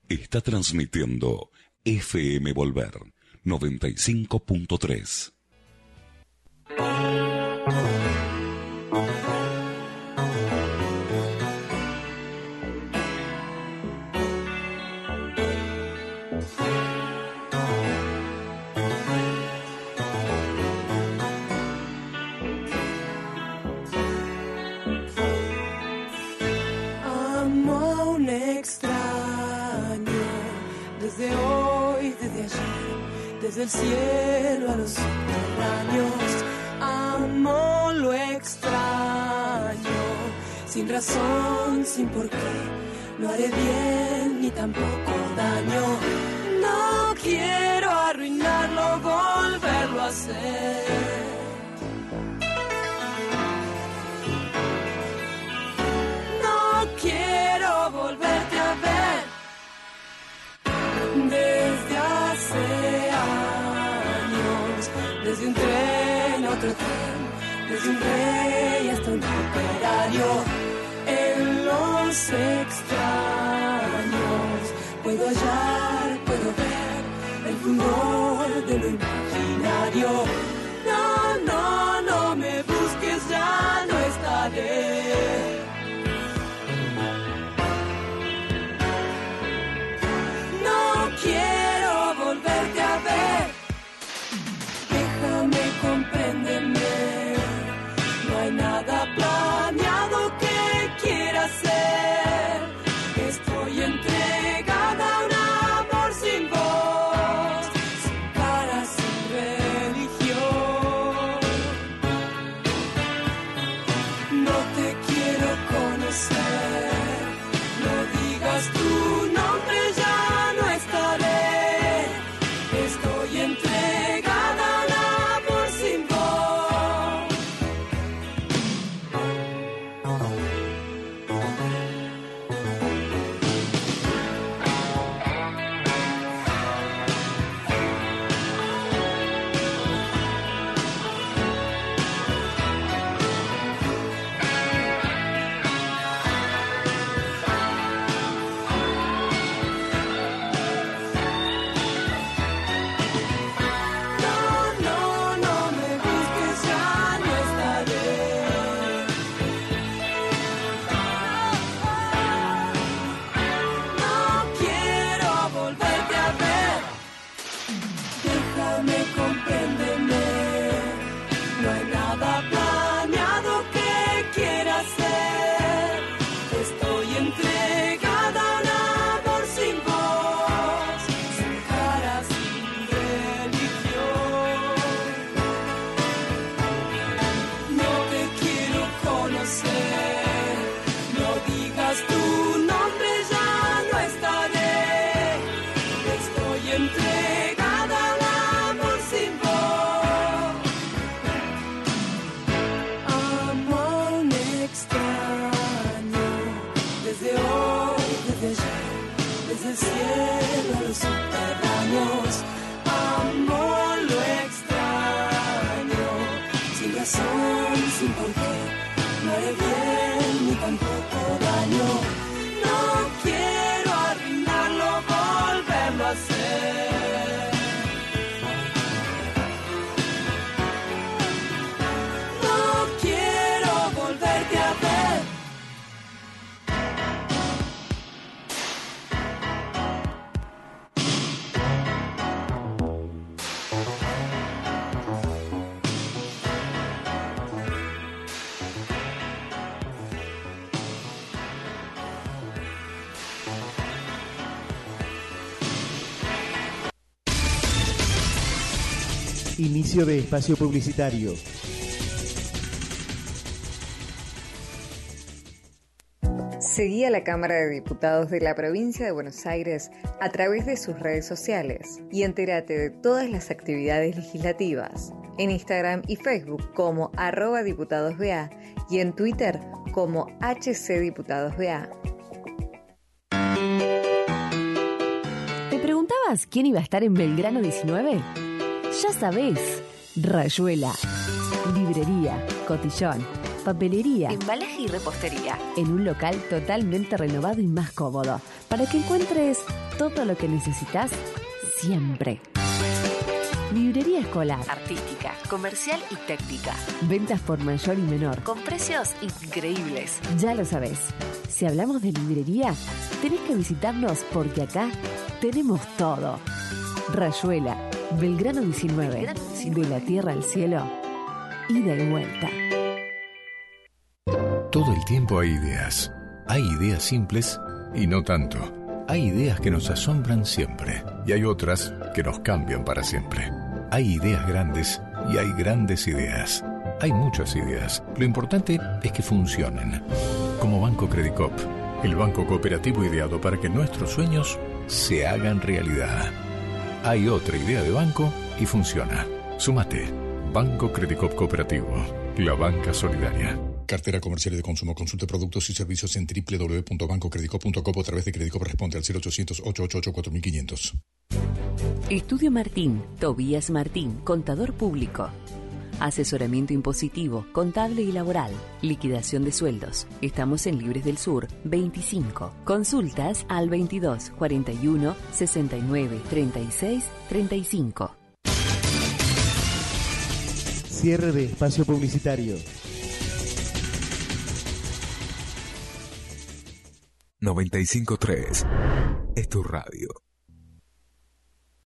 Está transmitiendo FM Volver 95.3. Desde hoy, desde ayer, desde el cielo a los subterráneos, amo lo extraño, sin razón, sin por qué, no haré bien ni tampoco daño, no quiero arruinarlo, volverlo a hacer. No quiero volverte a ver. Desde hace años, desde un tren a otro tren, desde un rey hasta un operario, en los extraños puedo hallar, puedo ver el furor de lo imaginario. No, no, no me busques, ya no estaré. Quiero volverte a ver. Déjame, compréndeme. No hay nada planeado que quiera hacer. Estoy entregada a un amor sin voz, sin cara, sin religión. No te quiero conocer. No digas tu nombre ya. Estoy entregada al amor sin voz. Desde el cielo a los subterráneos, amo lo extraño, sin razón, sin por qué, no haré bien ni tampoco daño, no quiero arruinarlo, volverlo a hacer. No quiero volverte a ver. Inicio de espacio publicitario. Seguí a la Cámara de Diputados de la Provincia de Buenos Aires a través de sus redes sociales y entérate de todas las actividades legislativas en Instagram y Facebook como @diputadosBA y en Twitter como HCDiputadosBA. ¿Te preguntabas quién iba a estar en Belgrano 19? Ya sabés, Rayuela, Librería, Cotillón, papelería, embalaje y repostería. en un local totalmente renovado y más cómodo, para que encuentres todo lo que necesitas siempre. Librería escolar, Artística, comercial y técnica. ventas por mayor y menor. Con precios increíbles. Ya lo sabés, si hablamos de librería, tenés que visitarnos porque acá tenemos todo. Rayuela, Belgrano 19, de la tierra al cielo, ida y vuelta. Todo el tiempo hay ideas. Hay ideas simples y no tanto. Hay ideas que nos asombran siempre y hay otras que nos cambian para siempre. Hay ideas grandes y hay grandes ideas. Hay muchas ideas. Lo importante es que funcionen. Como Banco Credicop, el banco cooperativo ideado para que nuestros sueños se hagan realidad. Hay otra idea de banco y funciona. Súmate. Banco Credicop Cooperativo. La banca solidaria. Cartera comercial y de consumo. Consulte productos y servicios en www.bancocredicop.com o a través de Credicop. Responde al 0800-888-4500. Estudio Martín, Tobías Martín, contador público. Asesoramiento impositivo, contable y laboral. Liquidación de sueldos. Estamos en Libres del Sur, 25. Consultas al 22 41 69 36 35. Cierre de espacio publicitario. 95.3 es tu radio.